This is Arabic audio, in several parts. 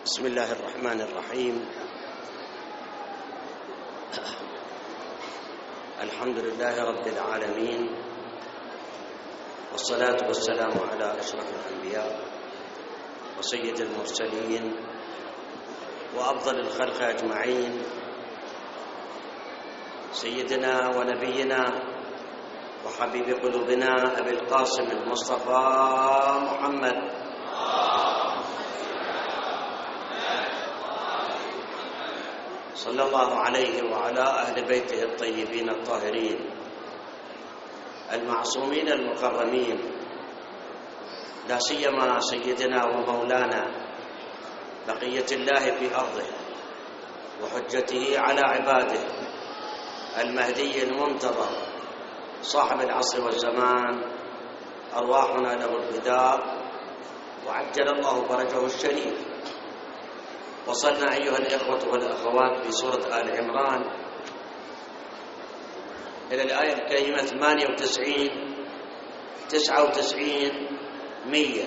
بسم الله الرحمن الرحيم. الحمد لله رب العالمين، والصلاة والسلام على أشرف الأنبياء وسيد المرسلين وأفضل الخلق أجمعين، سيدنا ونبينا وحبيب قلوبنا أبي القاسم المصطفى محمد صلى الله عليه وعلى أهل بيته الطيبين الطاهرين المعصومين المكرمين، لا سيما سيدنا ومولانا بقية الله في أرضه وحجته على عباده المهدي المنتظر صاحب العصر والزمان، أرواحنا له الفداء وعجل الله فرجه الشريف. وصلنا أيها الإخوة والأخوات في سورة آل عمران إلى الآية الكريمة 98 99 100.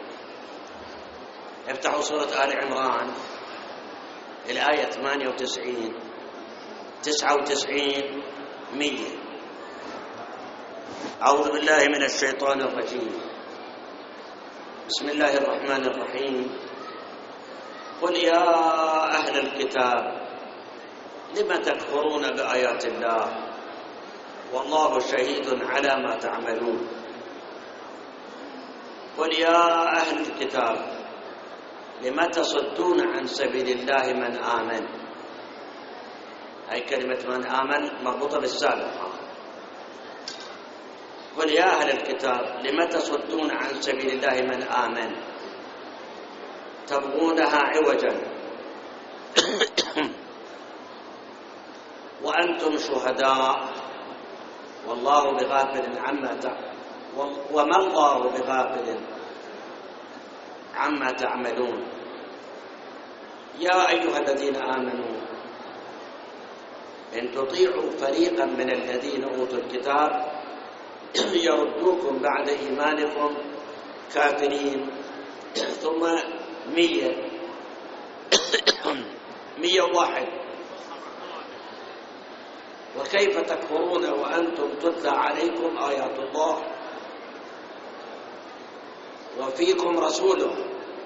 افتحوا سورة آل عمران الآية 98 99 100. أعوذ بالله من الشيطان الرجيم. بسم الله الرحمن الرحيم. قل يا أهل الكتاب لم تكفرون بآيات الله والله شهيد على ما تعملون. قل يا أهل الكتاب لم تصدون عن سبيل الله من آمن. هاي كلمة من آمن مربوطة بالسابقة. قل يا أهل الكتاب لم تصدون عن سبيل الله من آمن تبغونها عوجا وأنتم شهداء والله بغافل وما الله بغافل عما تعملون. يا أيها الذين آمنوا إن تطيعوا فريقا من الذين أوتوا الكتاب يردوكم بعد إيمانكم كافرين. ثم 101. وكيف تكفرون وأنتم تتلى عليكم آيات الله وفيكم رسوله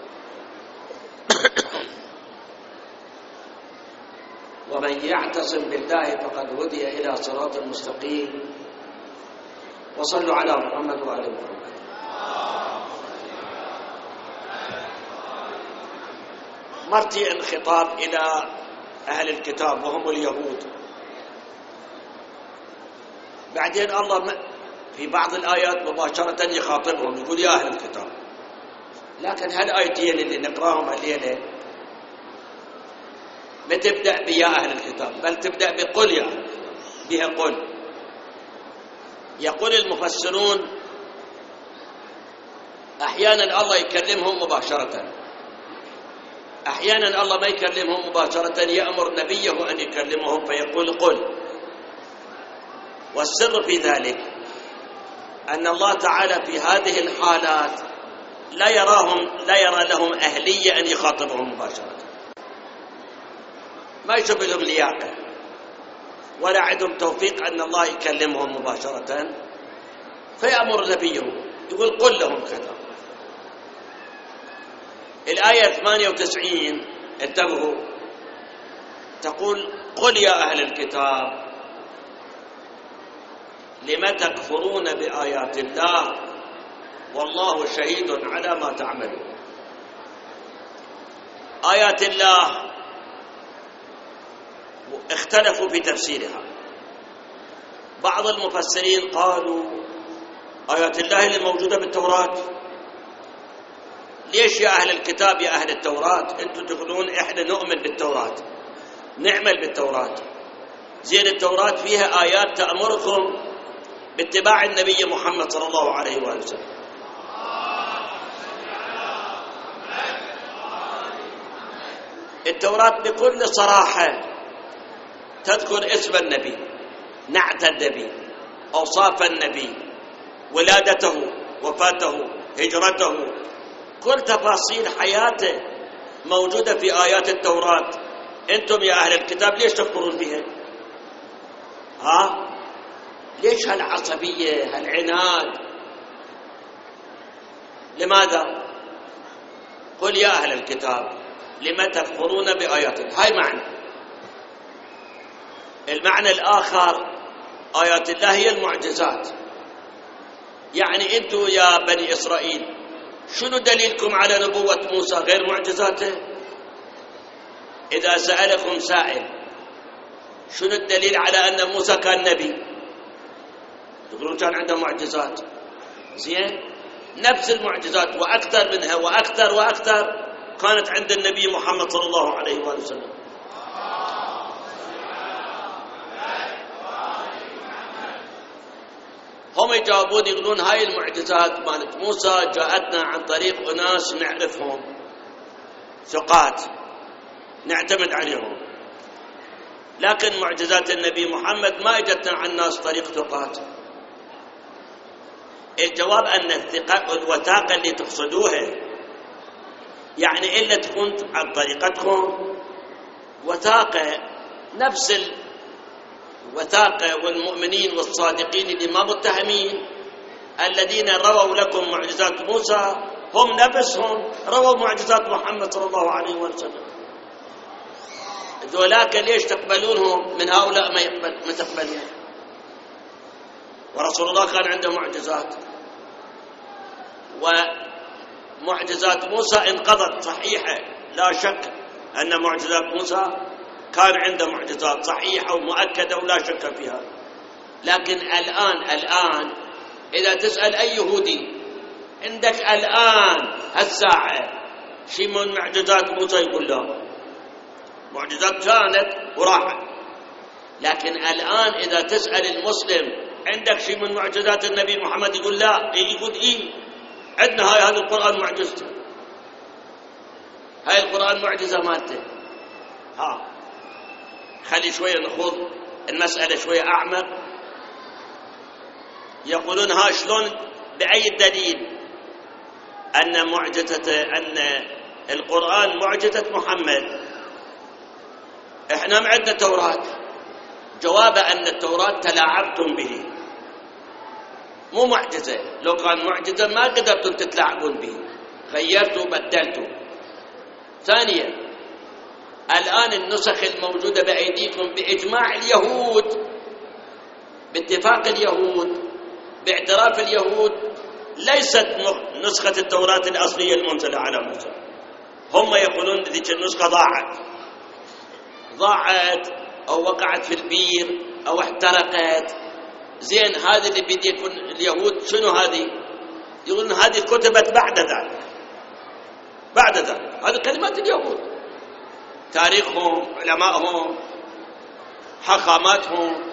ومن يعتصم بالله فقد هدي إلى صراط مستقيم. وصلوا على محمد وآل محمد. مرتي الخطاب إلى أهل الكتاب وهم اليهود. بعدين الله في بعض الآيات مباشرة يخاطبهم يقول يا أهل الكتاب، لكن هالآيتين اللي نقراهم الليلة ما تبدأ بيا أهل الكتاب، بل تبدأ بقل يا أهل الكتاب، بها قل. يقول المفسرون أحيانا الله يكلمهم مباشرة، أحيانا الله ما يكلمهم مباشرة، يأمر نبيه أن يكلمهم فيقول قل. والسر في ذلك أن الله تعالى في هذه الحالات لا يرى لهم أهلية أن يخاطبهم مباشرة، ما يشوف لهم لياقة ولا عندهم توفيق أن الله يكلمهم مباشرة، فيأمر نبيه يقول قل لهم كذا. الآية 98 انتبهوا، تقول قل يا أهل الكتاب لم تكفرون بآيات الله والله شهيد على ما تعملون. آيات الله اختلفوا في تفسيرها. بعض المفسرين قالوا آيات الله اللي موجودة بالتوراة. ليش يا أهل الكتاب يا أهل التوراة؟ أنتم تقولون إحنا نؤمن بالتوراة نعمل بالتوراة. زين التوراة فيها آيات تأمركم باتباع النبي محمد صلى الله عليه وآله وسلم. التوراة بكل صراحة تذكر اسم النبي، نعت النبي، أوصاف النبي، ولادته، وفاته، هجرته، كل تفاصيل حياته موجودة في آيات التوراة، أنتم يا أهل الكتاب ليش تكفرون بها؟ ليش هالعصبية هالعناد؟ لماذا؟ قل يا أهل الكتاب لما تكفرون بآيات الله. هاي معنى. المعنى الآخر آيات الله هي المعجزات. يعني أنتم يا بني إسرائيل شنو دليلكم على نبوة موسى غير معجزاته؟ إذا سألكم سائل شنو الدليل على أن موسى كان نبي؟ تقولون كان عنده معجزات. زين، نفس المعجزات وأكثر منها وأكثر كانت عند النبي محمد صلى الله عليه وآله وسلم. هم يجاوبون يقولون هاي المعجزات مالت موسى جاءتنا عن طريق أناس نعرفهم ثقات نعتمد عليهم، لكن معجزات النبي محمد ما اجتنا عن ناس طريق ثقات. الجواب أن الوثاقة اللي تقصدوها يعني إلا تكون عن طريقتكم وثاقة نفس الوثاقة والمؤمنين والصادقين اللي ما متهمين الذين رووا لكم معجزات موسى هم نفسهم رووا معجزات محمد صلى الله عليه وسلم. ذولاك ليش تقبلونهم من هؤلاء ما تقبلون؟ ورسول الله كان عنده معجزات، ومعجزات موسى انقضت صحيحة، لا شك أن معجزات موسى كان عنده معجزات صحيحة ومؤكدة ولا شك فيها. لكن الآن إذا تسأل أي يهودي عندك الآن هالساعة شيء من معجزات موسى يقول لا، معجزات كانت وراحت. لكن الآن إذا تسأل المسلم عندك شيء من معجزات النبي محمد يقول لا، يقول عندنا هذا القرآن معجزته، هاي القرآن معجزة مالته. خلي شوية نخوض المسألة شوية أعمق. يقولون شلون بأي دليل أن القرآن معجزة محمد؟ احنا ما عندنا توراة. جواب أن التوراة تلاعبتم به، مو معجزة. لو كان معجزة ما قدرتم تتلاعبون به، غيرتوا وبدلتوا. ثانيا، الآن النسخ الموجودة بأيديكم بإجماع اليهود، باتفاق اليهود، باعتراف اليهود، ليست نسخة التوراة الأصلية المنزلة على موسى. هم يقولون ذيك النسخة ضاعت أو وقعت في البير أو احترقت. زين، هذه اللي بدي يكون اليهود شنو هذه؟ يقولون هذه كتبت بعد ذلك. هذه كلمات اليهود، تاريخهم، علمائهم، حكاماتهم.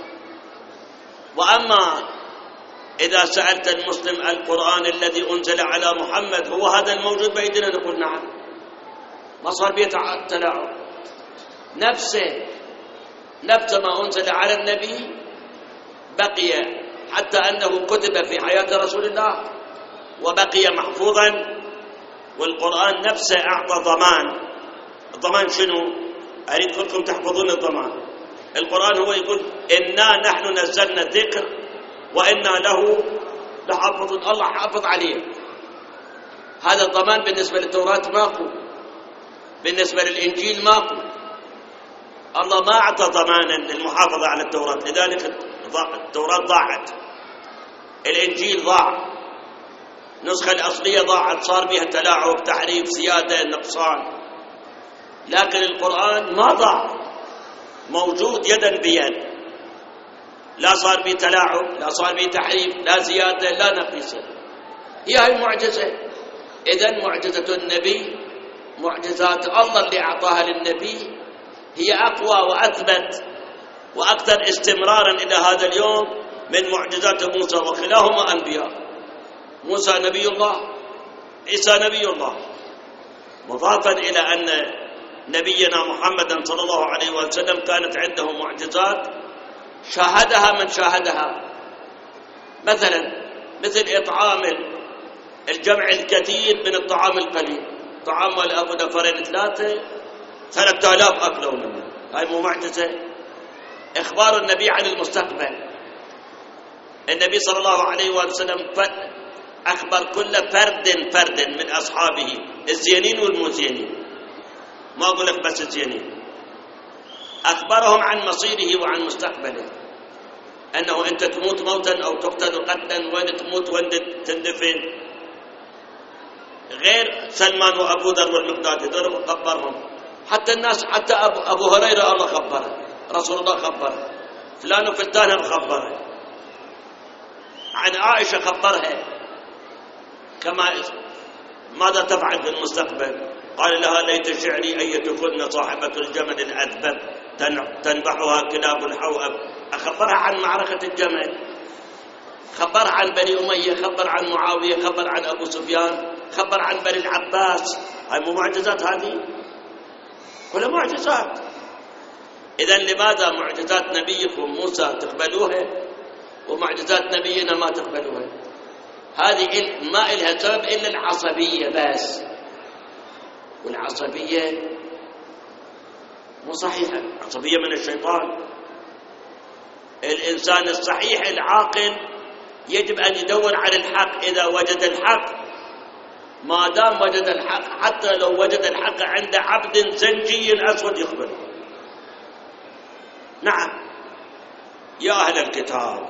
وأما إذا سألت المسلم القرآن الذي أنزل على محمد هو هذا الموجود بأيدينا، نقول نعم، ما صار بيه تلاعب. نفسه ما أنزل على النبي بقي، حتى أنه كتب في حياة رسول الله وبقي محفوظا. والقرآن نفسه أعطى ضمان. الضمان شنو؟ أريد لكم تحفظون الضمان. القرآن هو يقول إنا نحن نزلنا الذكر وإنا له لحافظون. الله حافظ عليه. هذا الضمان بالنسبة للتوراة ماكو، بالنسبة للإنجيل ماكو. الله ما أعطى ضمانا للمحافظة على التوراة، لذلك التوراة ضاعت، الإنجيل ضاع، النسخة الأصلية ضاعت، صار بها تلاعب، تحريف، زيادة، نقصان. لكن القرآن ما ضاع، موجود يدا بيد، لا صار به تلاعب، لا صار به تحريف، لا زيادة لا نقص. هي المعجزة. إذن معجزة النبي، معجزات الله اللي أعطاها للنبي هي أقوى وأثبت وأكثر استمرارا إلى هذا اليوم من معجزات موسى، وكلاهما أنبياء. موسى نبي الله، عيسى نبي الله، مضافا إلى أن نبينا محمد صلى الله عليه وسلم كانت عنده معجزات شاهدها من شاهدها، مثل إطعام الجمع الكثير من الطعام القليل. طعام والأب نفرين 3000 أكلوا منه. هاي مو معجزة؟ إخبار النبي عن المستقبل. النبي صلى الله عليه وسلم أخبر كل فرد من أصحابه الزينين والمو زينين، ما أقول لك بس الزينين، أخبرهم عن مصيره وعن مستقبله، أنه أنت تموت موتا أو تقتل قتلا، وين تموت وين تندفن. غير سلمان وأبو ذر والمقداد هذول خبرهم. حتى الناس، حتى أبو هريرة الله خبره، رسول الله خبره، فلان وفلان خبره، عن عائشة خبرها كما ماذا تفعل في المستقبل. قال لها ليت شعري أيتكن صاحبة الجمل الأذبب تنبحها كلاب الحوأب. أخبرها عن معركة الجمل، خبر عن بني أمية، خبر عن معاوية، خبر عن أبو سفيان، خبر عن بني العباس. هاي مو معجزات؟ هذه كلها معجزات. إذن لماذا معجزات نبيكم موسى تقبلوها ومعجزات نبينا ما تقبلوها؟ هذه ما إلها سبب إلا العصبية بس، والعصبية مو صحيحة، عصبية من الشيطان. الإنسان الصحيح العاقل يجب أن يدور على الحق. إذا وجد الحق، ما دام وجد الحق، حتى لو وجد الحق عند عبد زنجي أسود يقبله. نعم يا أهل الكتاب،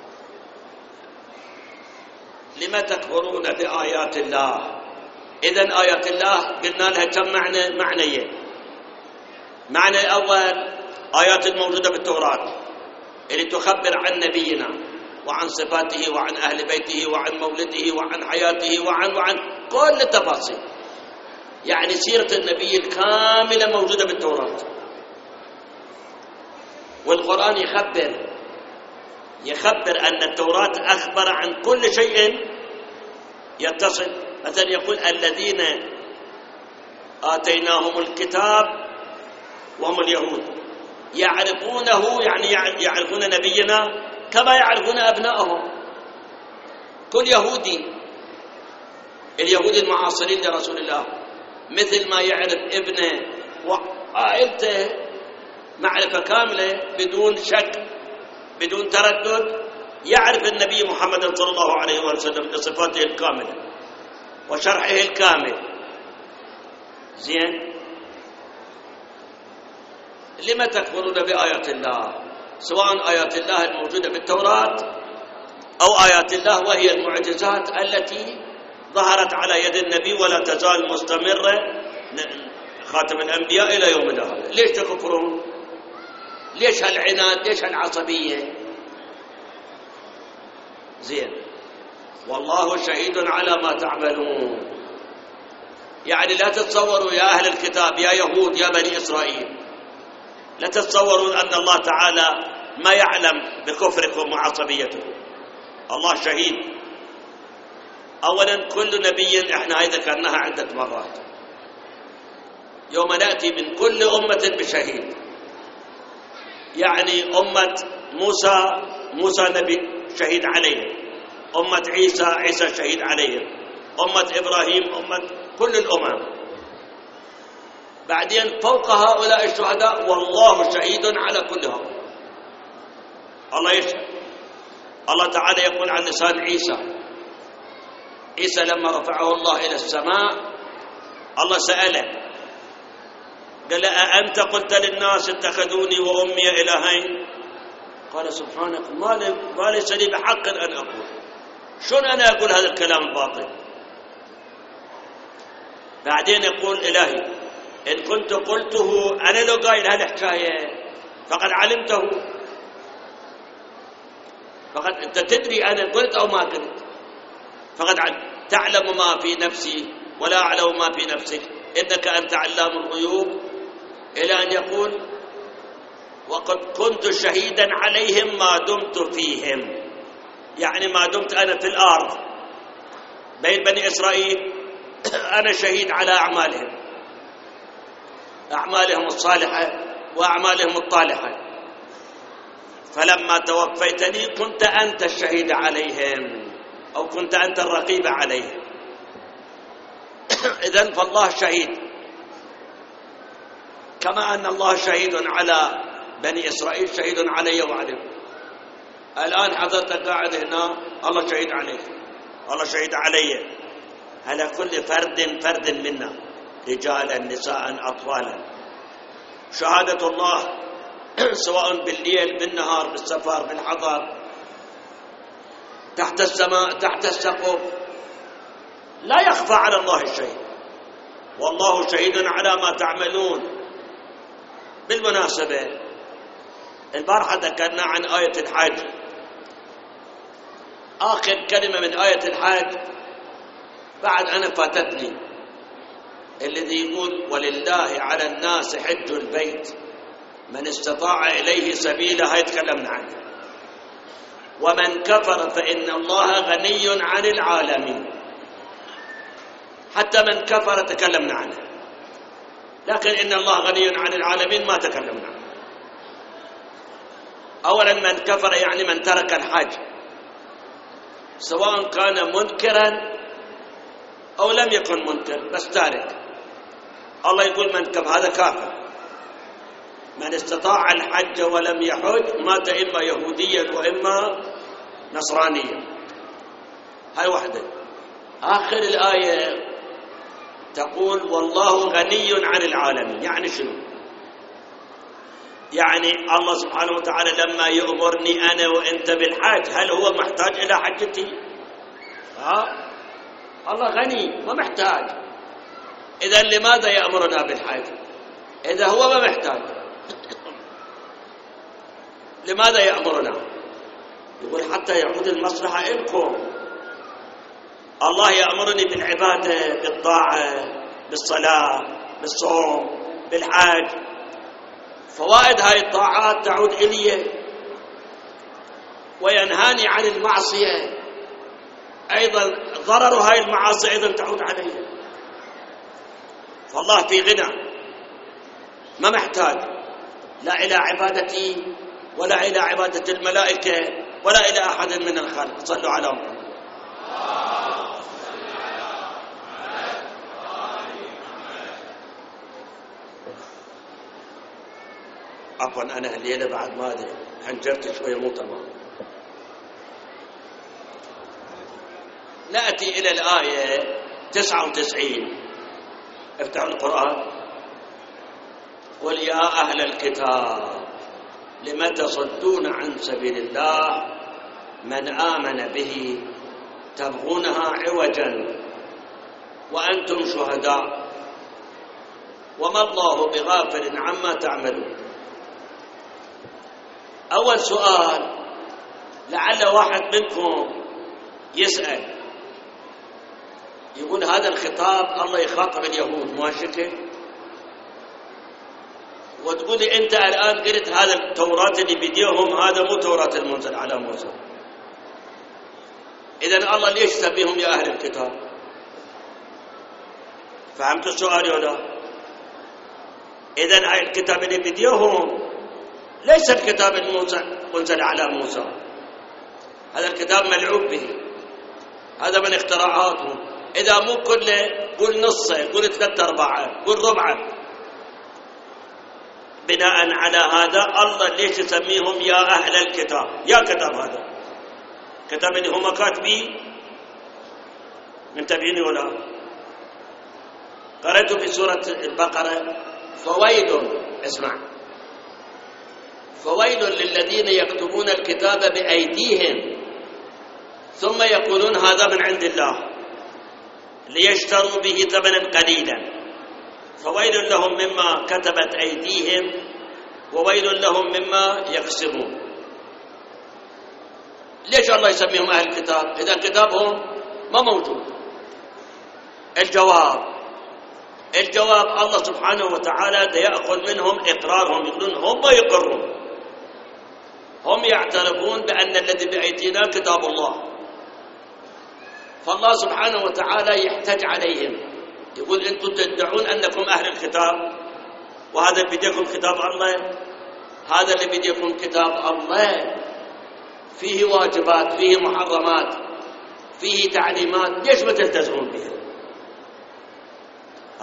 لما تكفرون بآيات الله؟ إذن آيات الله قلنا لها كم معنيين. معنى الأول آيات الموجودة بالتوراة اللي تخبر عن نبينا وعن صفاته وعن أهل بيته وعن مولده وعن حياته وعن كل التفاصيل، يعني سيرة النبي الكاملة موجودة بالتوراة. والقرآن يخبر أن التوراة أخبر عن كل شيء يتصل. مثلا يقول الذين آتيناهم الكتاب وهم اليهود يعرفونه، يعني يعرفون نبينا كما يعرفون أبنائهم. كل يهودي، اليهود المعاصرين لرسول الله، مثل ما يعرف ابنه وعائلته معرفة كاملة بدون شك بدون تردد، يعرف النبي محمد صلى الله عليه وسلم بصفاته الكاملة وشرحه الكامل. زين، لما تكفرون بآيات الله؟ سواء آيات الله الموجودة بالتوراة أو آيات الله وهي المعجزات التي ظهرت على يد النبي ولا تزال مستمرة خاتم الأنبياء إلى يومنا هذا. ليش تكفرون؟ ليش هالعناد؟ ليش هالعصبية؟ زين، والله شهيد على ما تعملون. يعني لا تتصوروا يا أهل الكتاب، يا يهود، يا بني إسرائيل، لا تتصورون أن الله تعالى ما يعلم بكفركم وعصبيتكم. الله شهيد. أولا كل نبي، احنا هاي ذكرناها عدة مرات، يوم نأتي من كل أمة بشهيد. يعني أمة موسى نبي شهيد عليه، أمة عيسى شهيد عليه، أمة إبراهيم، كل الأمم. بعدين فوق هؤلاء الشهداء والله شهيد على كل هؤلاء. الله يشهد. الله تعالى يقول عن لسان عيسى لما رفعه الله إلى السماء، الله سأله قال أأنت قلت للناس اتخذوني وأمي إلهين؟ قال سبحانك ما ليس لي بحق أن أقول. شلون أنا أقول هذا الكلام الباطل؟ بعدين يقول إلهي إن كنت قلته، أنا لو قايل هالحكاية فقد علمته، فقد أنت تدري أنا قلت أو ما قلت، فقد تعلم ما في نفسي ولا أعلم ما في نفسك إنك أنت علام الغيوب. إلى أن يقول وقد كنت شهيدا عليهم ما دمت فيهم، يعني ما دمت أنا في الأرض بين بني إسرائيل أنا شهيد على أعمالهم الصالحة وأعمالهم الطالحة. فلما توفيتني كنت أنت الشهيد عليهم، أو كنت أنت الرقيب عليهم. إذن فالله شهيد، كما أن الله شهيد على بني إسرائيل شهيد علي وعليكم. الآن حضرتك قاعد هنا، الله شهيد عليك، الله شهيد علي، على كل فرد منا، رجالا نساء أطفالا. شهادة الله سواء بالليل بالنهار بالسفر بالحضر، تحت السماء تحت السقف، لا يخفى على الله شيء، والله شهيد على ما تعملون. بالمناسبة البارحة ذكرنا عن آية الحج، آخر كلمة من آية الحج بعد أنا فاتتني، الذي يقول ولله على الناس حج البيت من استطاع إليه سبيلا، هاي تكلمنا عنه. ومن كفر فإن الله غني عن العالمين، حتى من كفر تكلمنا عنه، لكن إن الله غني عن العالمين ما تكلمنا عنه. أولا من كفر يعني من ترك الحج، سواء كان منكرا أو لم يكن منكر بس تارك. الله يقول من كفر هذا كافر. من استطاع الحج ولم يحج مات إما يهوديا وإما نصرانيا. هاي واحدة. آخر الآية تقول والله غني عن العالمين. يعني شنو؟ يعني الله سبحانه وتعالى لما يأمرني أنا وإنت بالحج، هل هو محتاج إلى حجتي؟ الله غني ما محتاج. إذا لماذا يأمرنا بالحج إذا هو ما محتاج؟ لماذا يأمرنا؟ يقول حتى يعود المصلحة إلكم. الله يأمرني بالعبادة بالطاعة بالصلاة بالصوم بالحج، فوائد هاي الطاعات تعود إلي، وينهاني عن المعصية، أيضا ضرر هاي المعاصي أيضا تعود علي. فالله في غنى، ما محتاج لا إلى عبادتي ولا إلى عبادة الملائكة ولا إلى أحد من الخلق. صلوا على محمد. عفوا أنا الليلة بعد ما أدري حنجرت شوية مو تمام. نأتي إلى الآية 99. افتحوا القرآن. قل يا أهل الكتاب لم تصدون عن سبيل الله من آمن به تبغونها عوجا وأنتم شهداء وما الله بغافل عما تعملون. أول سؤال لعل واحد منكم يسأل، يقول هذا الخطاب الله يخاطب اليهود ماشي، وتقولي أنت الآن قلت هذا التوراة اللي بديهم هذا مو توراة المنزل على موسى. إذن الله ليش سميهم يا أهل الكتاب؟ فهمت السؤال ولا لا؟ إذن هاي الكتاب اللي بديهم ليس الكتاب المنزل على موسى، هذا الكتاب ملعوب به، هذا من اختراعاتهم. إذا مو كله قول نصه، قول 3/4، قول ربعه. بناء على هذا الله ليش يسميهم يا أهل الكتاب؟ يا كتاب، هذا كتاب اللي هم كاتبين، منتبهين ولا؟ قرأت في سورة البقرة فويل، اسمع، فويل للذين يكتبون الكتاب بأيديهم ثم يقولون هذا من عند الله ليشتروا به ثمنا قليلا فويل لهم مما كتبت أيديهم وويل لهم مما يكسبون. ليش الله يسميهم أهل الكتاب إذا كتابهم ما موجود؟ الجواب الله سبحانه وتعالى يأخذ منهم إقرارهم، يقولون هم يقرون، هم يعترفون بأن الذي بأيدينا كتاب الله. فالله سبحانه وتعالى يحتج عليهم، يقول أنتم تدعون أنكم أهل الكتاب وهذا بديكم كتاب الله، هذا اللي بديكم كتاب الله فيه واجبات فيه محرمات فيه تعليمات، ليش ما تلتزمون بها؟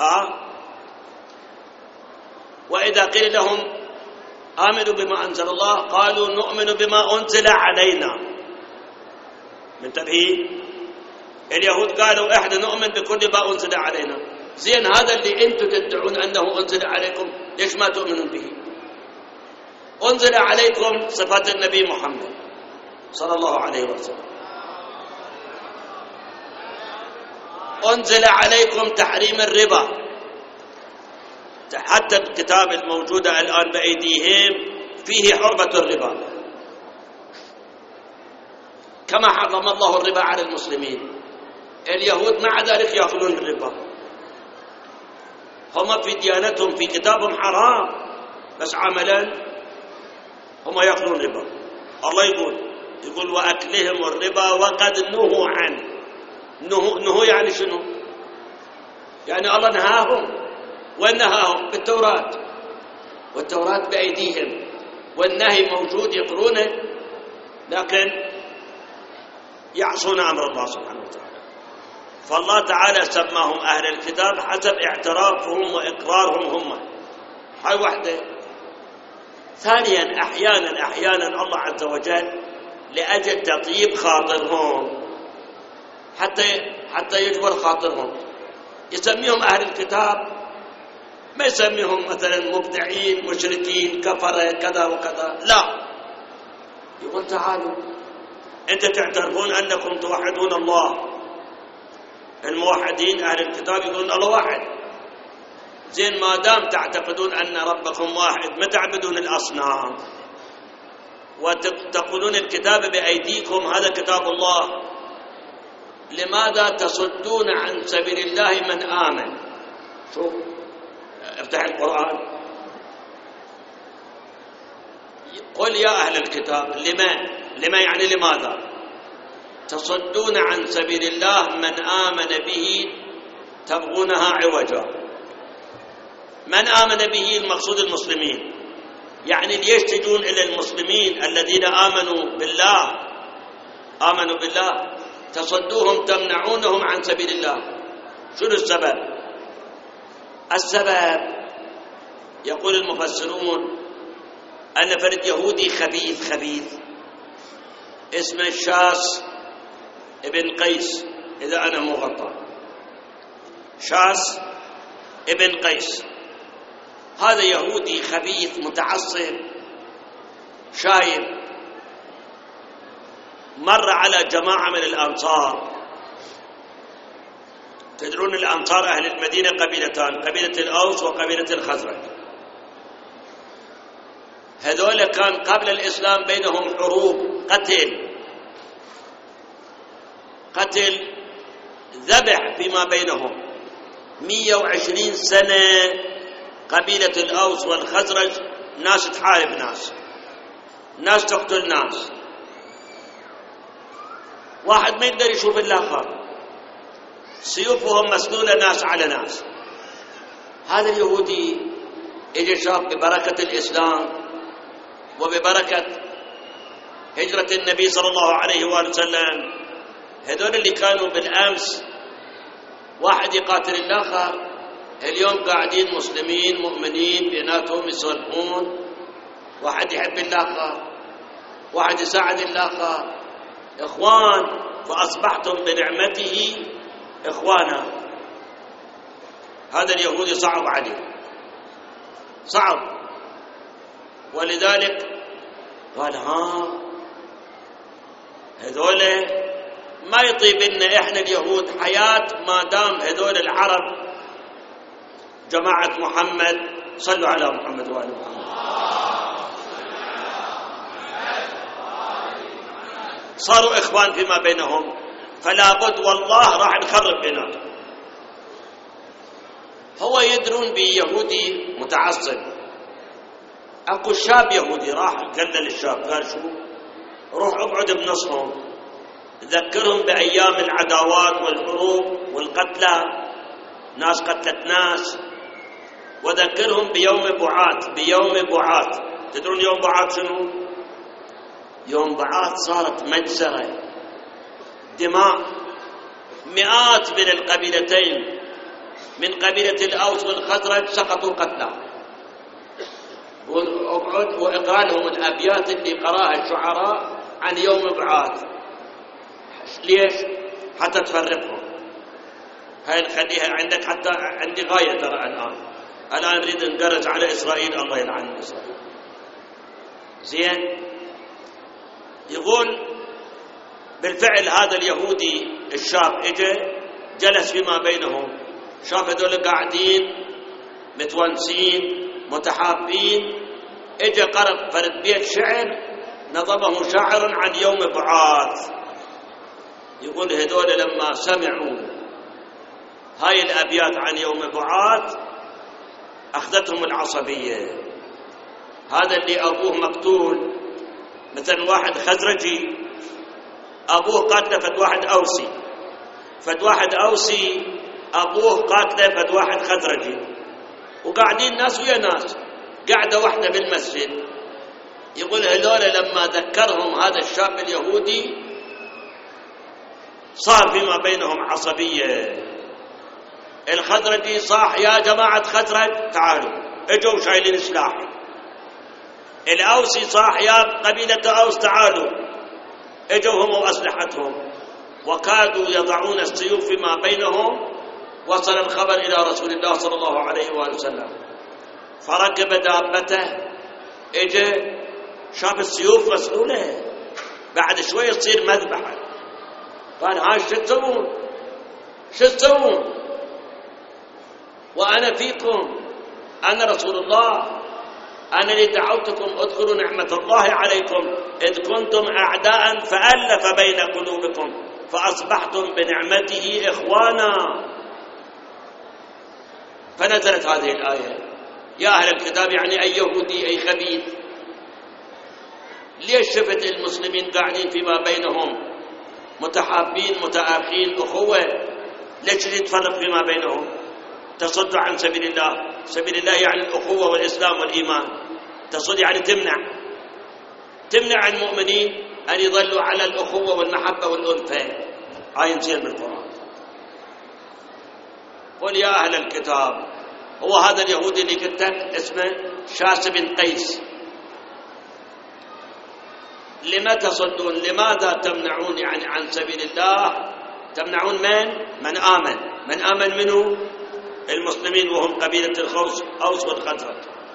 وإذا قيل لهم آمنوا بما أنزل الله قالوا نؤمن بما أنزل علينا. منتبهين؟ اليهود قالوا إحنا نؤمن بكل ما أنزل علينا. زين، هذا اللي أنتم تدعون أنه أنزل عليكم ليش ما تؤمنون به؟ أنزل عليكم صفات النبي محمد صلى الله عليه وسلم، أنزل عليكم تحريم الربا، حتى الكتاب الموجودة الآن بأيديهم فيه حرمة الربا، كما حرم الله الربا على المسلمين. اليهود مع ذلك يأكلون الربا، هم في ديانتهم في كتابهم حرام، بس عملا هم يأكلون الربا. الله يقول وأكلهم الربا وقد نهوا عنه. نهوا يعني شنو؟ يعني الله نهاهم. وين نهاهم؟ بالتوراة، والتوراة بأيديهم، والنهي موجود يقرونه، لكن يعصون أمر الله سبحانه وتعالى. فالله تعالى سماهم أهل الكتاب حسب اعترافهم وإقرارهم هم. هاي وحدة. ثانيا، أحيانا الله عز وجل لأجل تطيب خاطرهم، حتى يجبر خاطرهم، يسميهم أهل الكتاب، ما يسميهم مثلا مبدعين مشركين كفرة كذا وكذا، لا، يقول تعالوا أنت تعترفون أنكم توحدون الله. الموحدين أهل الكتاب يقولون الله واحد. زين، ما دام تعتقدون أن ربكم واحد، ما تعبدون الأصنام وتقولون الكتاب بأيديكم هذا كتاب الله، لماذا تصدون عن سبيل الله من آمن؟ شوف، افتح القرآن، قل يا أهل الكتاب لما يعني لماذا تصدون عن سبيل الله من آمن به تبغونها عوجا. من آمن به المقصود المسلمين، يعني ليش تجون إلى المسلمين الذين آمنوا بالله تصدوهم تمنعونهم عن سبيل الله. شنو السبب؟ السبب يقول المفسرون أن فرد يهودي خبيث اسمه شاس ابن قيس، إذا أنا مو غلطان، شاس ابن قيس، هذا يهودي خبيث متعصب شايب، مر على جماعة من الأنصار. تدرون الأنصار أهل المدينة قبيلتان، قبيلة الأوس وقبيلة الخزرج. هذول كان قبل الإسلام بينهم حروب، قتل ذبح فيما بينهم. 120 سنة قبيلة الأوس والخزرج ناس تحارب ناس تقتل ناس، واحد ما يقدر يشوف الآخر، سيوفهم مسلولة ناس على ناس. هذا اليهودي اجى شاف ببركة الإسلام وببركة هجرة النبي صلى الله عليه وآله وسلم، هذول اللي كانوا بالأمس واحد يقاتل الآخر، اليوم قاعدين مسلمين مؤمنين بيناتهم يصلحون، واحد يحب الآخر، واحد يساعد الآخر، إخوان، فأصبحتم بنعمته إخوانا. هذا اليهودي صعب عليه، صعب، ولذلك قال هذول ما يطيب لنا إحنا اليهود حياة ما دام هذول العرب جماعة محمد، صلوا على محمد وآل محمد، صاروا إخوان فيما بينهم، فلا بد والله راح نخرب بيناتهم. هو يدرون بيهودي متعصب. اكو شاب يهودي راح قال للشاب، قال شو، روح اقعد بنصهم، ذكرهم بأيام العداوات والحروب والقتلى، ناس قتلت ناس، وذكرهم بيوم بعاث. تدرون يوم بعاث شنو؟ يوم بعاث صارت مجزرة دماء، مئات من القبيلتين، من قبيلة الأوس والخزرج سقطوا قتلى. اقعد واقرأ لهم الأبيات اللي قراها الشعراء عن يوم بعاث. ليش؟ حتى تفرقهم. هاي نخليها عندك، حتى عندي غاية ترى الآن نريد نقرز على إسرائيل، الله يلعن إسرائيل. زين، يقول بالفعل هذا اليهودي الشاب اجى جلس فيما بينهم، شاف هذول قاعدين متونسين متحابين، اجى قرأ فرد بيت شعر نظمه شاعر عن يوم بعاث. يقول هذول لما سمعوا هاي الأبيات عن يوم بعاث أخذتهم العصبية. هذا اللي أبوه مقتول، مثلا واحد خزرجي أبوه قاتله فد واحد أوسي، فد واحد أوسي أبوه قاتله فد واحد خزرجي، وقاعدين ناس ويا ناس قاعدة واحدة بالمسجد. يقول هذول لما ذكرهم هذا الشاب اليهودي صار فيما بينهم عصبية. الخزرجي صاح يا جماعة خزرج تعالوا، اجوا شايلين سلاح. الأوسي صاح يا قبيلة أوس تعالوا، اجوا هم وأسلحتهم، وكادوا يضعون السيوف فيما بينهم. وصل الخبر إلى رسول الله صلى الله عليه وآله وسلم، فركب دابته، اجى شاف السيوف مسؤولة، بعد شوي تصير مذبحة. قال هاي شو تسوون؟ شو تسوون؟ وأنا فيكم، أنا رسول الله، أنا اللي دعوتكم اذكروا نعمة الله عليكم إذ كنتم أعداء فألف بين قلوبكم فأصبحتم بنعمته إخوانا. فنزلت هذه الآية: يا أهل الكتاب، يعني أي يهودي أي خبيث، ليش شفت المسلمين قاعدين فيما بينهم متحابين متآخين أخوة، ليش تفرق فيما بينهم؟ تصد عن سبيل الله. سبيل الله يعني الأخوة والإسلام والإيمان. تصد يعني تمنع المؤمنين أن يظلوا على الأخوة والمحبة والألفة. آية نسير بالقرآن. قل يا أهل الكتاب. هو هذا اليهودي اللي كتب اسمه شاس بن قيس. لما تصدون؟ لماذا تمنعون يعني عن سبيل الله؟ تمنعون من آمن. من آمن منه؟ المسلمين، وهم قبيلة الأوس والخزرج.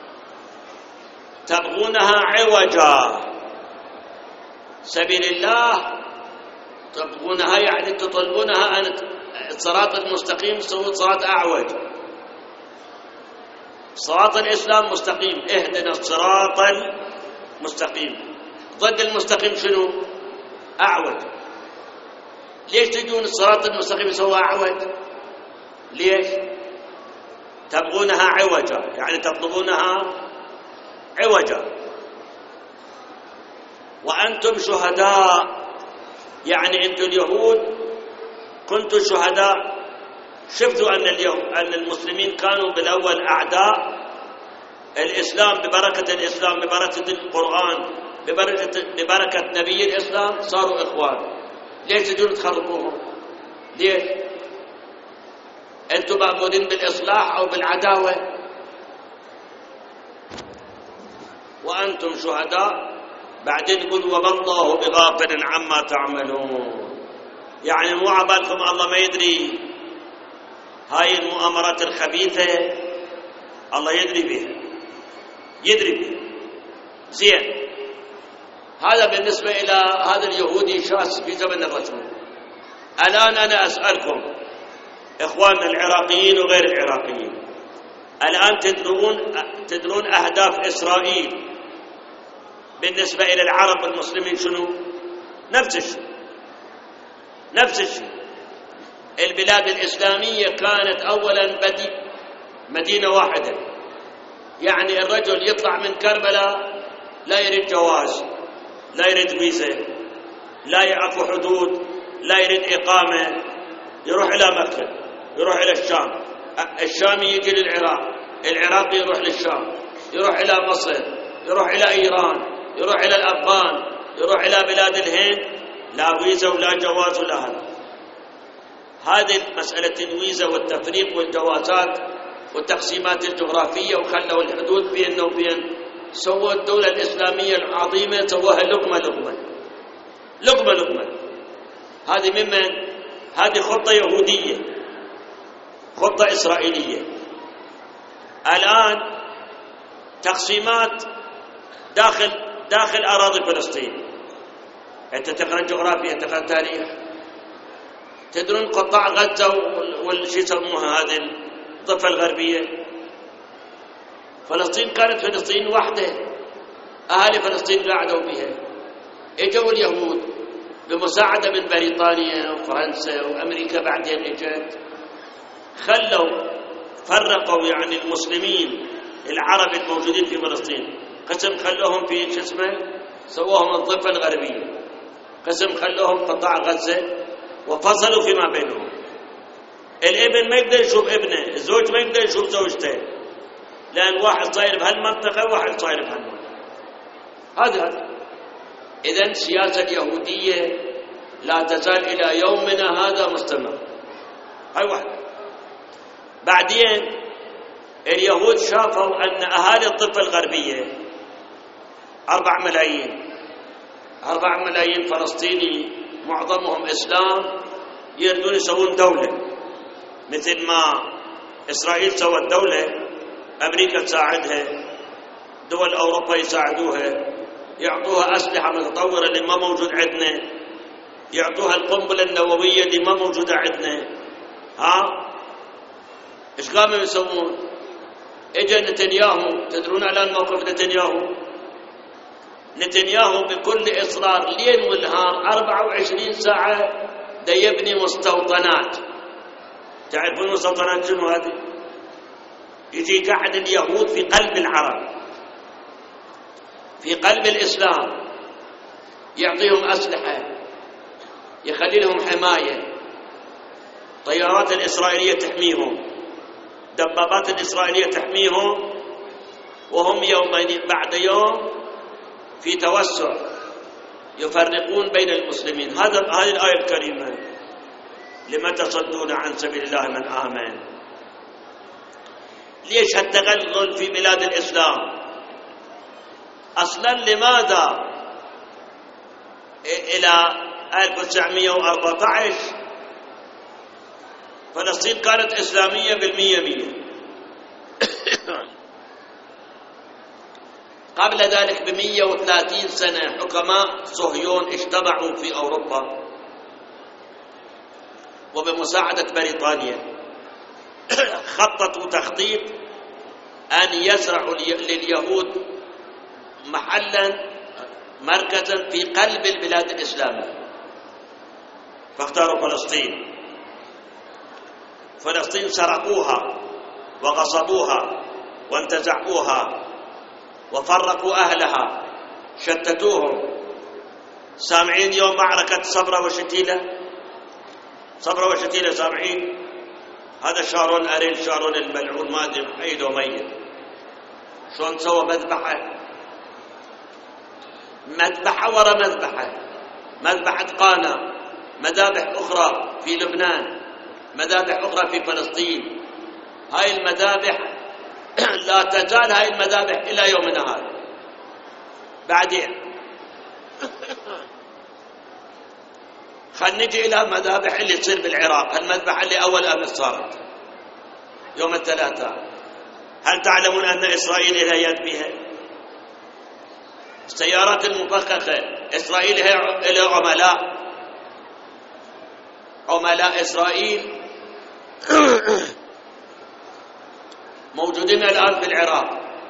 تبغونها عوجا. سبيل الله تبغونها يعني تطلبونها أن الصراط المستقيم صراط أعوج. صراط الإسلام مستقيم، اهدنا الصراط المستقيم. ضد المستقيم شنو؟ أعوج. ليش تجون الصراط المستقيم يسوى أعوج؟ ليش؟ تبغونها عوجا يعني تطلبونها عوجا. وأنتم شهداء يعني أنتم اليهود كنتم شهداء. شفتوا أن المسلمين كانوا بالأول أعداء الإسلام، ببركة الإسلام ببركة القرآن ببركة نبي الإسلام صاروا إخوان. ليش تجون تخربوهم؟ ليش؟ أنتم مأمورين بالإصلاح أو بالعداوة؟ وأنتم شهداء. بعدين يقول وما الله بغافل عما تعملون، يعني مو عبالكم الله ما يدري هاي المؤامرات الخبيثة، الله يدري بها. زين، هذا بالنسبة إلى هذا اليهودي شاس في زمن الرسول. الآن أنا أسألكم إخواننا العراقيين وغير العراقيين، الآن تدرون أهداف إسرائيل بالنسبة إلى العرب المسلمين شنو؟ نفس الشيء. البلاد الإسلامية كانت أولا مدينة واحدة، يعني الرجل يطلع من كربلاء لا يريد جواز، لا يريد فيزا، لا يعرف حدود، لا يريد إقامة، يروح إلى مكة، يروح إلى الشام، الشامي يجي للعراق، العراقي يروح للشام، يروح إلى مصر، يروح إلى إيران، يروح إلى الأفغان، يروح إلى بلاد الهند، لا فيزا ولا جواز ولا هذا. هذه مسألة الويزا والتفريق والجوازات والتقسيمات الجغرافية، وخلوا الحدود بيننا وبين، سووا الدولة الإسلامية العظيمة سووها لقمة لقمة لقمة لقمة. هذه ممن؟ هذه خطة يهودية، خطة إسرائيلية. الآن تقسيمات داخل أراضي فلسطين. أنت تقرأ جغرافيا، تقرأ تاريخ، تدرون قطاع غزة والشي يسموها هذه الضفة الغربية، فلسطين كانت فلسطين وحده، أهالي فلسطين قاعدوا بها. اجوا اليهود بمساعدة من بريطانيا وفرنسا وأمريكا، بعدين اجت فرقوا يعني المسلمين العرب الموجودين في فلسطين، قسم خلوهم في شو اسمه، سووهم الضفة الغربية، قسم خلوهم قطاع غزة، وفصلوا فيما بينهم. الابن ما يقدر يشوف ابنه، الزوج ما يقدر يشوف زوجته، لأن واحد صاير بهالمنطقة وواحد صاير بهالمنطقة. هذا إذن السياسة اليهودية لا تزال إلى يومنا هذا مستمر. هاي واحد. بعدين اليهود شافوا أن أهالي الضفة الغربية 4 ملايين فلسطيني، معظمهم إسلام، يريدون يسوون دولة مثل ما إسرائيل سوت دولة، أمريكا تساعدها، دول أوروبا يساعدوها، يعطوها أسلحة متطورة اللي ما موجود عندنا، يعطوها القنبلة النووية اللي ما موجودة عندنا. إيش قاموا يسوون؟ إجا نتنياهو، تدرون على موقف نتنياهو بكل إصرار ليل ونهار 24 ساعة دا يبني مستوطنات. تعرفون مستوطنات شنو هذه؟ يجي قاعد اليهود في قلب العرب، في قلب الإسلام، يعطيهم أسلحة، يخلي لهم حماية، طيارات الإسرائيلية تحميهم، دبابات الإسرائيلية تحميهم، وهم يومين بعد يوم في توسع يفرقون بين المسلمين. هذه الآية الكريمة، لما تصدون عن سبيل الله من آمن. ليش هالتغلغل في بلاد الإسلام؟ أصلا لماذا إلى 1914 فلسطين كانت إسلامية بالمية. قبل ذلك ب130 سنة حكماء صهيون اجتمعوا في أوروبا وبمساعدة بريطانيا خططوا تخطيط أن يزرعوا لليهود محلا مركزا في قلب البلاد الإسلامية، فاختاروا فلسطين سرقوها وغصبوها وانتزعوها وفرقوا أهلها، شتتوهم. سامعين يوم معركة صبرا وشتيلة سامعين؟ هذا شارون أريل، شارون الملعون ما أدري حيد وميت، شلون سوى مذبحة ورا مذبحة قانا، مذابح أخرى في لبنان، مذابح أخرى في فلسطين. هاي المذابح لا تزال هاي المذابح إلى يومنا هذا. بعدين خلينا نجي إلى المذابح اللي تصير بالعراق. المذبحة اللي أول أمس صارت يوم الثلاثاء، هل تعلمون أن إسرائيل لها يد بها؟ السيارات المفخخة، إسرائيل لها عملاء إسرائيل موجودين الآن في العراق.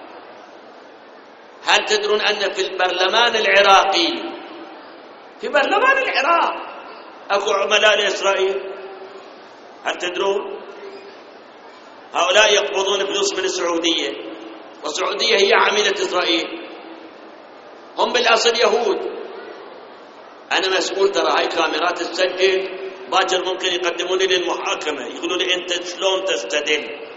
هل تدرون أن في البرلمان العراقي، في برلمان العراق، أكو عملاء لإسرائيل؟ هل تدرون؟ هؤلاء يقبضون فلوس من السعودية، والسعودية هي عميلة إسرائيل، هم بالأصل يهود. أنا مسؤول، ترى هاي كاميرات تسجل، باكر ممكن يقدموني للمحاكمة، يقولوا لي أنت شلون تستدل؟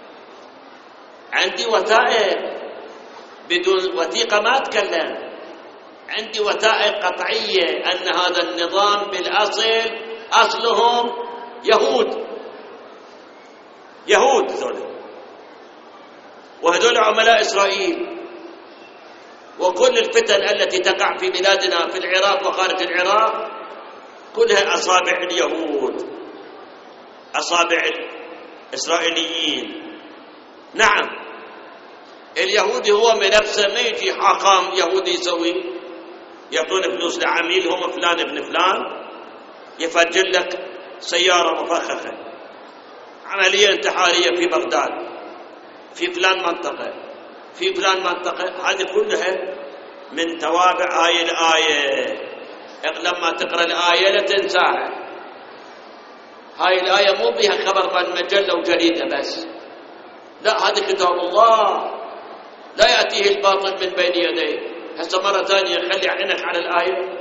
عندي وثائق، بدون وثيقة ما أتكلم، عندي وثائق قطعية أن هذا النظام بالأصل أصلهم يهود هذول، وهذول عملاء إسرائيل. وكل الفتن التي تقع في بلادنا في العراق وخارج العراق كلها أصابع اليهود، أصابع الإسرائيليين. نعم، اليهودي هو بنفسه ما يجي حاقام يهودي يسوي، يعطون فلوس لعميلهم فلان ابن فلان يفجر لك سيارة مفخخة، عملية انتحارية في بغداد، في فلان منطقة، في فلان منطقة. هذه كلها من توابع هاي الآية. لما تقرأ الآية لا تنساها. هاي الآية مو بها خبر من مجلة وجريدة بس، لا، هذا كتاب الله لا يأتيه الباطل من بين يديه. هسه مرة ثانية خلي عينك على الآية.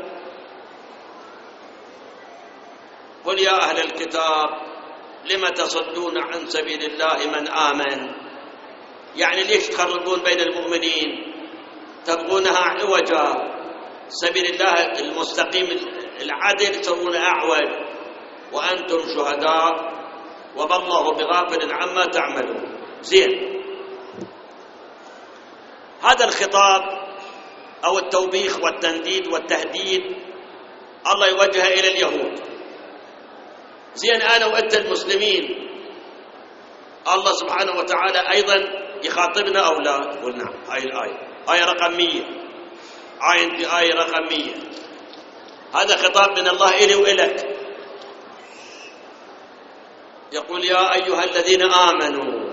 قل يا أهل الكتاب لم تصدون عن سبيل الله من آمن. يعني ليش تخربون بين المؤمنين؟ تبغونها عوجا، سبيل الله المستقيم العدل تسوون أعوج، وأنتم شهداء وما الله بغافل عما تعملون. زين، هذا الخطاب أو التوبيخ والتنديد والتهديد الله يوجهه إلى اليهود. زين، أنا وأنت المسلمين الله سبحانه وتعالى أيضا يخاطبنا أو لا؟ يقول نعم. هاي الآية آية رقم 100، آية رقم 100. هذا خطاب من الله إلي وإلك. يقول يا أيها الذين آمنوا.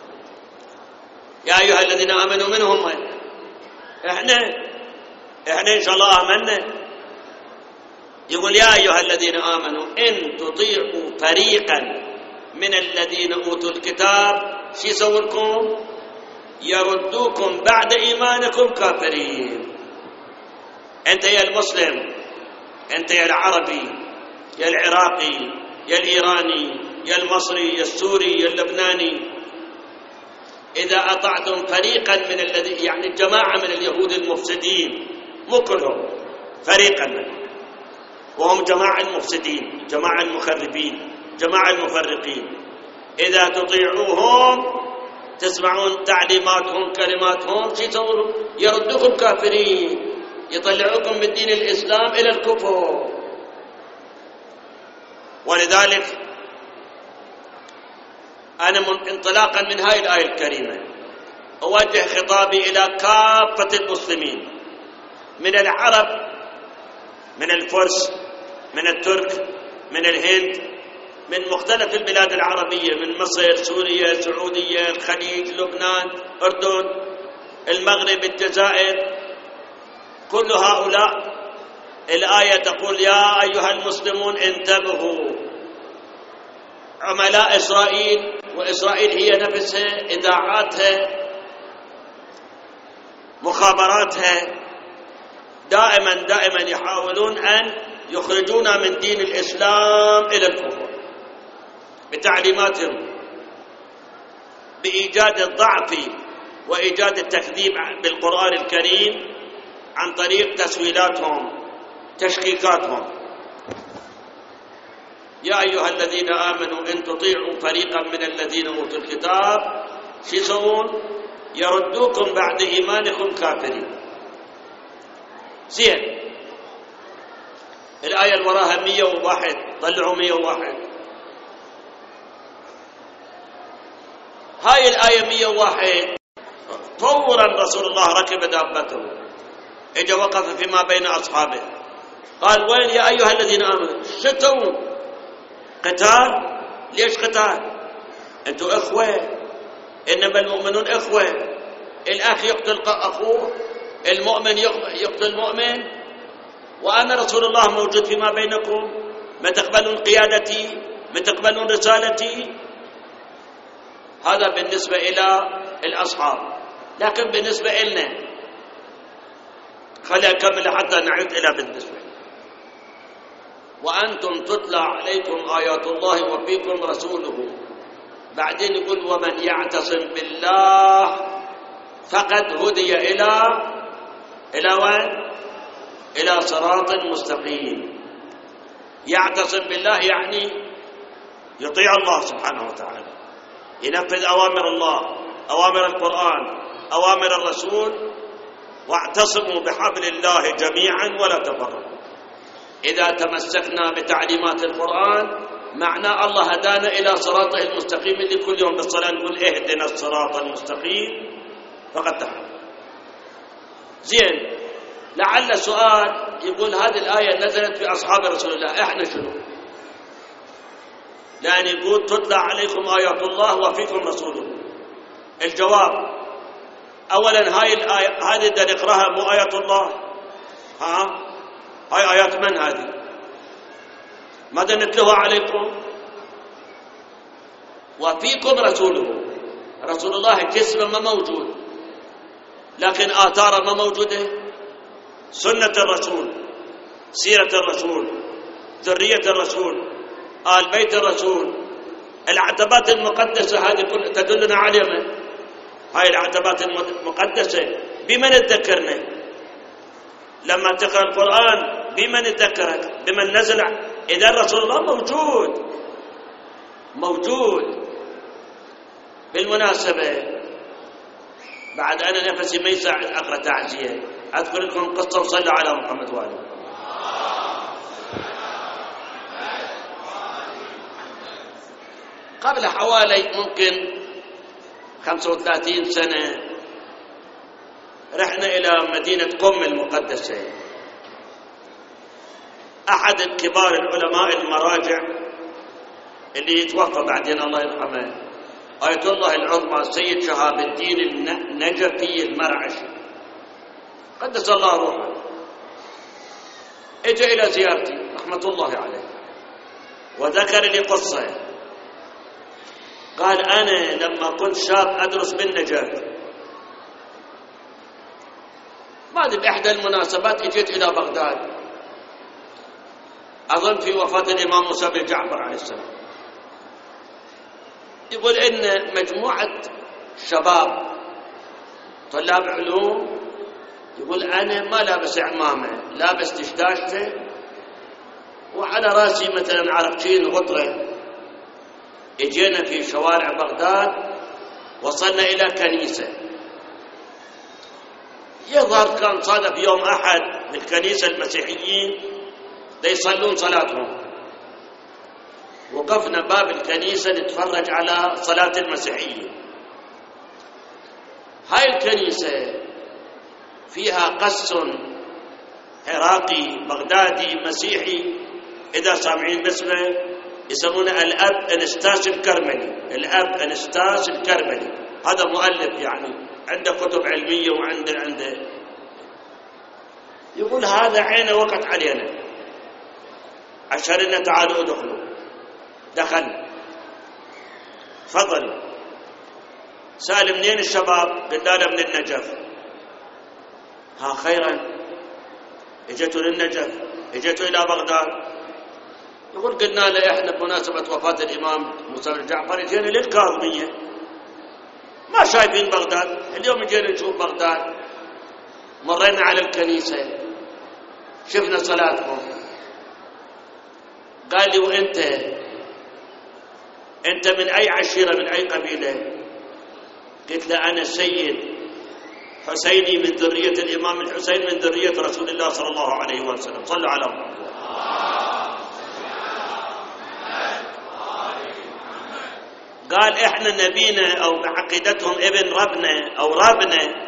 يا أيها الذين آمنوا من هم؟ إحنا إن شاء الله آمنا. يقول يا أيها الذين آمنوا إن تطيعوا فريقا من الذين أوتوا الكتاب شو يسوي لكم؟ يردوكم بعد إيمانكم كافرين. أنت يا المسلم، أنت يا العربي، يا العراقي، يا الإيراني، يا المصري، يا السوري، يا اللبناني، إذا أطعتم فريقا من الذي يعني جماعة من اليهود المفسدين، مو كلهم، فريقا منهم، وهم جماعة المفسدين، جماعة المخربين، جماعة المفرقين، إذا تطيعوهم تسمعون تعليماتهم كلماتهم شو يسوون؟ يردوكم كافرين، يطلعوكم من دين الإسلام إلى الكفر. ولذلك أنا انطلاقا من هاي الآية الكريمة أوجه خطابي إلى كافة المسلمين، من العرب، من الفرس، من الترك، من الهند، من مختلف البلاد العربية، من مصر، سوريا، السعودية، الخليج، لبنان، أردن، المغرب، الجزائر، كل هؤلاء الآية تقول يا أيها المسلمون انتبهوا. عملاء إسرائيل، وإسرائيل هي نفسها إذاعاتها مخابراتها دائما يحاولون أن يخرجونا من دين الإسلام إلى الكفر بتعليماتهم، بإيجاد الضعف وإيجاد التكذيب بالقرآن الكريم عن طريق تسويلاتهم، تشكيكاتهم. يا أيها الذين آمنوا إن تطيعوا فريقا من الذين أوتوا الكتاب شو يسوون؟ يردوكم بعد إيمانكم كافرين. زين، الآية اللي وراها 101، طلعوا 101. هاي الآية 101 فورا رسول الله ركب دابته، اجى وقف فيما بين أصحابه، قال وين يا أيها الذين آمنوا؟ شتوا قتال؟ ليش قتال؟ أنتم إخوة، إنما المؤمنون إخوة. الأخ يقتل أخوه، المؤمن يقتل المؤمن، وأنا رسول الله موجود فيما بينكم، ما تقبلون قيادتي، ما تقبلون رسالتي. هذا بالنسبة إلى الأصحاب، لكن بالنسبة إلنا خلي أكمل حتى نعود إلى بالنسبة. وأنتم تتلى عليكم آيات الله وفيكم رسوله. بعدين يقول ومن يعتصم بالله فقد هدي إلى وين؟ إلى صراط مستقيم. يعتصم بالله يعني يطيع الله سبحانه وتعالى، ينفذ أوامر الله، أوامر القرآن، أوامر الرسول. واعتصموا بحبل الله جميعا ولا تفرقوا. إذا تمسكنا بتعليمات القرآن معناه الله هدانا إلى صراطه المستقيم، اللي كل يوم بالصلاة نقول اهدنا الصراط المستقيم فقد تحقق. زين، لعل سؤال يقول هذه الآية نزلت في أصحاب رسول الله، إحنا شنو؟ لأن يقول تتلى عليكم آيات الله وفيكم رسوله. الجواب أولا هاي الآية هذه اللي نقراها مو آيات الله، هاي آيات من هذه؟ ماذا نتلوها عليكم؟ وفيكم رسوله. رسول الله جسمه ما موجود لكن آثاره ما موجودة. سنة الرسول، سيرة الرسول، ذرية الرسول، آل بيت الرسول، العتبات المقدسة هذه تدلنا على من؟ هاي العتبات المقدسة بمن تذكرنا؟ لما تقرأ القرآن بمن تذكرك؟ بمن نزل؟ إذا رسول الله موجود. بالمناسبة بعد أنا نفسي ما يساعد أقرأ تعزية، أذكر لكم قصة وصلوا على محمد وآله. قبل حوالي ممكن 35 سنة رحنا إلى مدينة قم المقدسة. أحد كبار العلماء المراجع اللي يتوفى بعدين الله يرحمه، آية الله العظمى السيد شهاب الدين النجفي المرعشي قدس الله روحه، اجى إلى زيارتي رحمة الله عليه وذكر لي قصة. قال أنا لما كنت شاب أدرس بالنجف، بعد بإحدى المناسبات اجيت إلى بغداد، أظن في وفاة الإمام موسى بن جعفر عليه السلام. يقول إن مجموعة شباب طلاب علوم، يقول أنا ما لابس عمامة، لابس دشداشته وعلى راسي مثلا عرقتين غطرة. اجينا في شوارع بغداد، وصلنا إلى كنيسة، يظهر كان صادف يوم أحد بالكنيسة المسيحيين يصلون صلاتهم. وقفنا باب الكنيسة نتفرج على صلاة المسيحيين. هاي الكنيسة فيها قس عراقي بغدادي مسيحي، إذا سامعين باسمه يسمونه الأب أنستاس الكرملي. الأب أنستاس الكرملي هذا مؤلف يعني عنده كتب علمية وعنده يقول هذا عينه وقت علينا أشهرنا تعالوا ادخلوا. دخل فضل سأل منين الشباب؟ قلنا له من النجف. ها خيرا، اجتوا للنجف، اجتوا إلى بغداد. يقول قلنا له احنا بمناسبة وفاة الإمام موسى بن جعفر جينا للكاظمية، ما شايفين بغداد، اليوم جينا نشوف بغداد، مرينا على الكنيسة شفنا صلاتكم. قال لي وانت من أي عشيرة من أي قبيلة؟ قلت له أنا سيد حسيني من ذرية الإمام الحسين من ذرية رسول الله صلى الله عليه وسلم. صلوا على محمد. قال إحنا نبينا أو بعقيدتهم ابن ربنا أو ربنا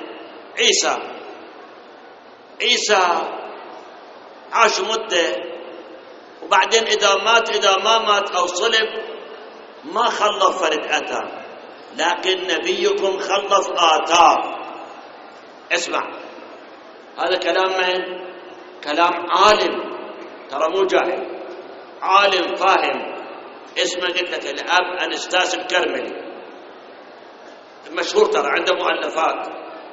عيسى عاش مدة، وبعدين إذا ما مات أو صلب ما خلف فرد أثر، لكن نبيكم خلف آثار. اسمع، هذا كلام من؟ كلام عالم، ترى مو جاهل، عالم فاهم. اسمه قلت لك الأب أنستاس الكرملي مشهور، ترى عنده مؤلفات.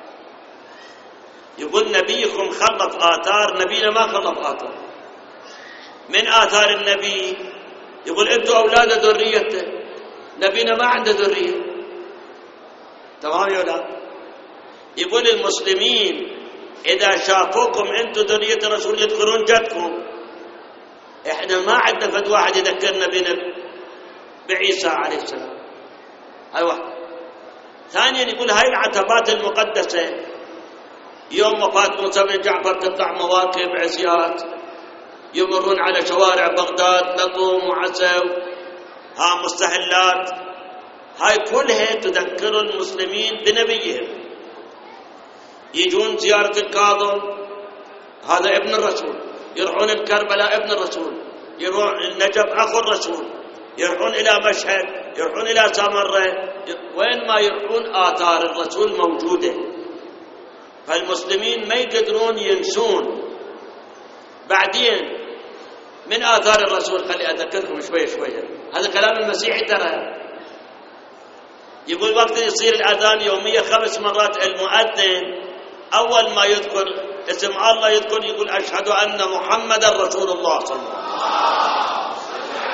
يقول نبيكم خلف آثار، نبينا ما خلف آثار. من آثار النبي يقول أنتم أولاد ذريته، نبينا ما عنده ذرية. تمام يا ولاد؟ يقول المسلمين إذا شافوكم أنتم ذرية الرسول يذكرون جدكم. إحنا ما عندنا فد واحد يذكرنا بعيسى عليه السلام. هاي واحدة. ثانيا يقول هاي العتبات المقدسة يوم وفاة موسى بن جعفر تطلع مواكب عزيات يمرون على شوارع بغداد لطم وعسو، مستهلات، هاي كلها تذكر المسلمين بنبيهم. يجون زيارة الكاظم، هذا ابن الرسول، يروحون الكربلاء ابن الرسول، يروحون النجف أخو الرسول، يروحون إلى مشهد، يروحون إلى سامرة، وين ما يروحون آثار الرسول موجودة. فالمسلمين ما يقدرون ينسون. بعدين من آثار الرسول، خلي أذكركم شوية شوية، هذا كلام المسيحي ترى. يقول وقت يصير الأذان يوميا 5 مرات، المؤذن أول ما يذكر اسم الله يقول أشهد أن محمد رسول الله صلى الله عليه وسلم.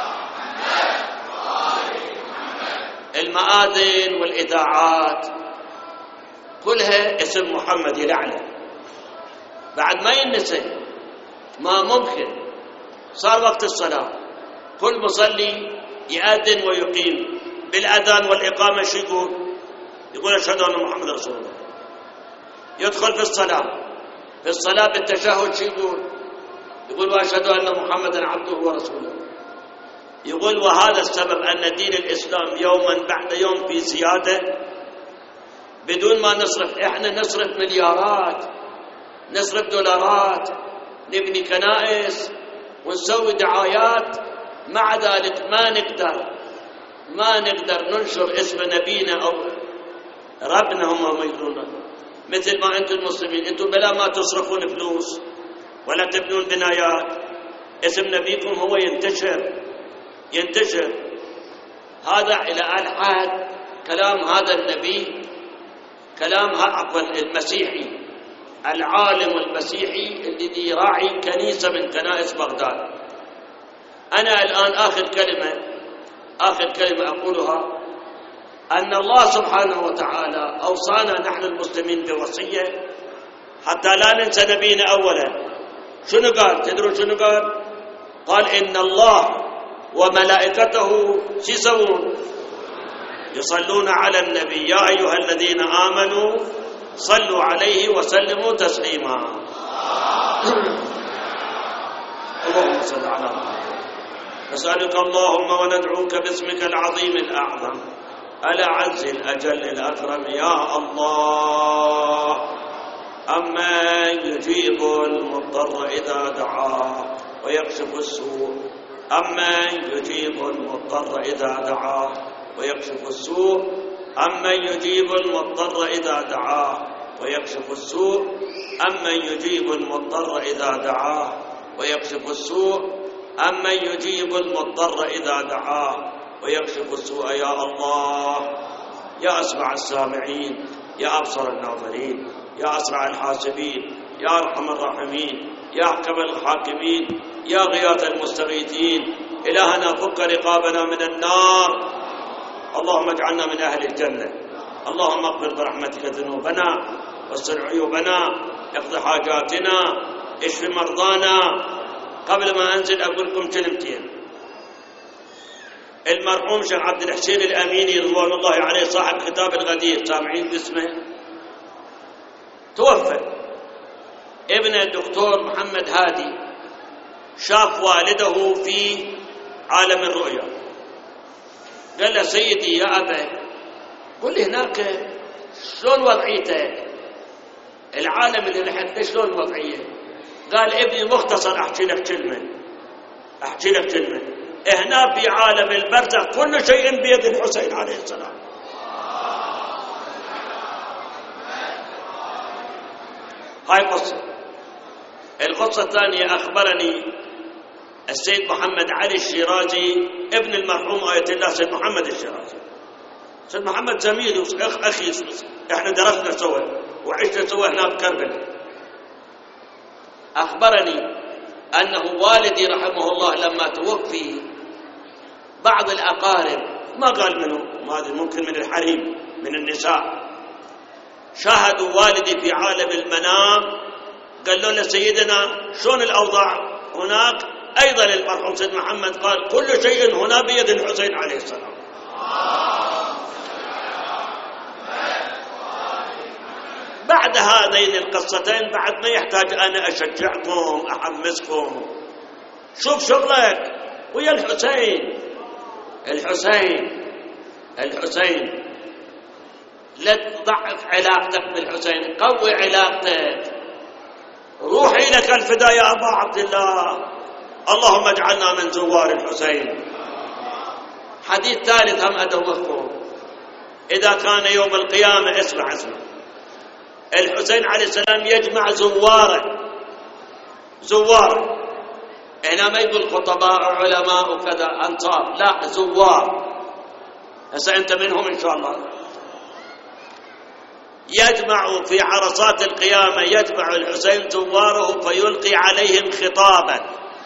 المآذن والإذاعات كلها اسم محمد يلعنه، بعد ما ينسى، ما ممكن. صار وقت الصلاة، كل مصلي يأذن ويقيم بالأذان والإقامة. شو يقول أشهد أن محمد رسول الله. يدخل في الصلاة بالتشهد شو يقول وأشهد أن محمدا عبده ورسوله. يقول وهذا السبب أن دين الإسلام يوما بعد يوم في زيادة بدون ما نصرف. إحنا نصرف مليارات، نصرف دولارات، نبني كنائس ونسوي دعايات، مع ذلك ما نقدر ننشر اسم نبينا أو ربنا. هم ما يقولون مثل ما أنتم المسلمين، أنتم بلا ما تصرفون فلوس ولا تبنون بنايات، اسم نبيكم هو ينتشر. هذا إلى الحد كلام هذا النبي، كلام المسيحي، العالم المسيحي الذي يراعي كنيسة من كنائس بغداد. أنا الآن آخر كلمة أقولها، أن الله سبحانه وتعالى أوصانا نحن المسلمين بوصية حتى لا ننسى نبينا أولا. شنو قال؟ تدرون شنو قال؟ قال إن الله وملائكته يسوون يصلون على النبي يا أيها الذين آمنوا صلوا عليه وسلموا تسليما. اللهم صل على محمد. نسألك اللهم وندعوك باسمك العظيم الأعظم الأعز الأجل الأكرم يا الله، أمن يجيب المضطر إذا دعاه ويكشف السوء، أمن يجيب المضطر إذا دعاه ويكشف السوء، أمن يجيب المضطر إذا دعاه ويكشف السوء، أمن يجيب المضطر إذا دعاه ويكشف السوء، أمن يجيب المضطر إذا دعاه ويكشف السوء. يا الله، يا أسمع السامعين، يا أبصر الناظرين، يا أسرع الحاسبين، يا أرحم الراحمين، يا أحكم الحاكمين، يا غياث المستغيثين، إلهنا فك رقابنا من النار. اللهم اجعلنا من أهل الجنة. اللهم اغفر برحمتك ذنوبنا واستر عيوبنا، اقض حاجاتنا، اشف مرضانا. قبل ما أنزل أقول لكم كلمتين. المرحوم شيخ عبد الحسين الأميني رضوان الله عليه صاحب كتاب الغدير، سامعين باسمه؟ توفى. ابنه الدكتور محمد هادي شاف والده في عالم الرؤيا، قال له سيدي يا أبا قل لي هناك شلون وضعيته، العالم اللي نحن شلون وضعيه؟ قال ابني مختصر أحكي لك كلمة، هنا في عالم البرزخ كل شيء بيد الحسين عليه السلام. هاي قصة. القصة الثانية، أخبرني السيد محمد علي الشيرازي ابن المرحوم آية الله سيد محمد الشيرازي. سيد محمد زميلي أخي، احنا درسنا سوا وعشنا سوا هنا بكربلاء. أخبرني أنه والدي رحمه الله لما توفي بعض الأقارب، ما قال منه، هذا ممكن من الحريم من النساء، شاهدوا والدي في عالم المنام، قالوا له سيدنا شلون الأوضاع هناك؟ أيضا المرحوم سيد محمد قال كل شيء هنا بيد الحسين عليه السلام. بعد هذين القصتين بعد ما يحتاج أنا أشجعكم أحمسكم. شوف شغلك ويا الحسين. الحسين لا تضعف علاقتك بالحسين، قوي علاقتك. روحي لك الفداء يا أبا عبد الله، اللهم اجعلنا من زوار الحسين. حديث ثالث هم أدوخكم. إذا كان يوم القيامة اسمع الحسين عليه السلام يجمع زواره. هنا ما يقول خطباء علماء وكذا أنصار، لا، زوار. هسه أنت منهم إن شاء الله. يجمع في عرصات القيامة، يجمع الحسين زواره فيلقي عليهم خطابا.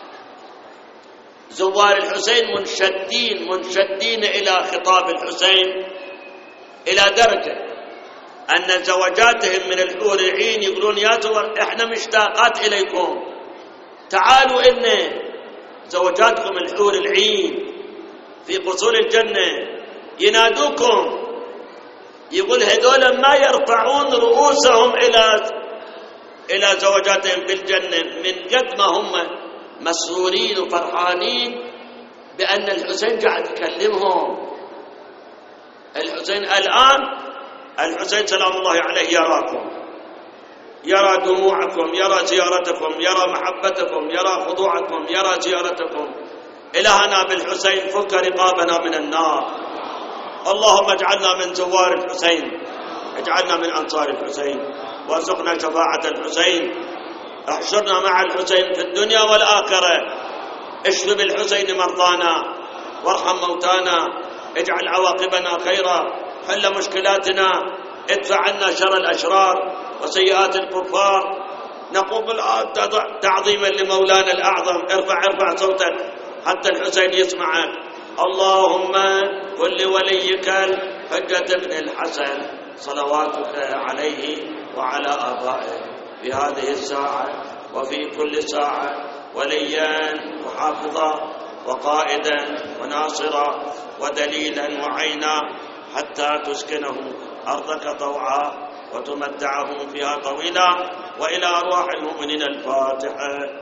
زوار الحسين منشدين إلى خطاب الحسين، إلى درجة أن زوجاتهم من الحور العين يقولون يا زوار إحنا مشتاقات إليكم، تعالوا إن زوجاتكم الحور العين في قصور الجنة ينادوكم. يقول هذول ما يرفعون رؤوسهم إلى زوجاتهم في الجنة من قد ما هم مسرورين وفرحانين بأن الحسين قاعد يكلمهم. الحسين الآن، الحسين سلام الله عليه يراكم، يرى دموعكم، يرى زيارتكم، يرى محبتكم، يرى خضوعكم، يرى زيارتكم. إلهنا بالحسين فك رقابنا من النار. اللهم اجعلنا من زوار الحسين، اجعلنا من أنصار الحسين، وارزقنا شفاعة الحسين. احشرنا مع الحسين في الدنيا والآخرة. اشف بالحسين مرضانا وارحم موتانا، اجعل عواقبنا خيرا، حل مشكلاتنا، ادفع عنا شر الأشرار وسيئات الكفار. نقوم الآن تعظيما لمولانا الأعظم. ارفع صوتك حتى الحسين يسمعك. اللهم كن لوليك الحجة بن الحسن صلواتك عليه وعلى آبائه في هذه الساعة وفي كل ساعة وليا وحافظا وقائدا وناصرا ودليلا وعينا، حتى تسكنه أرضك طوعا وتمتعهم فيها طويلا. وإلى أرواح المؤمنين الفاتحة.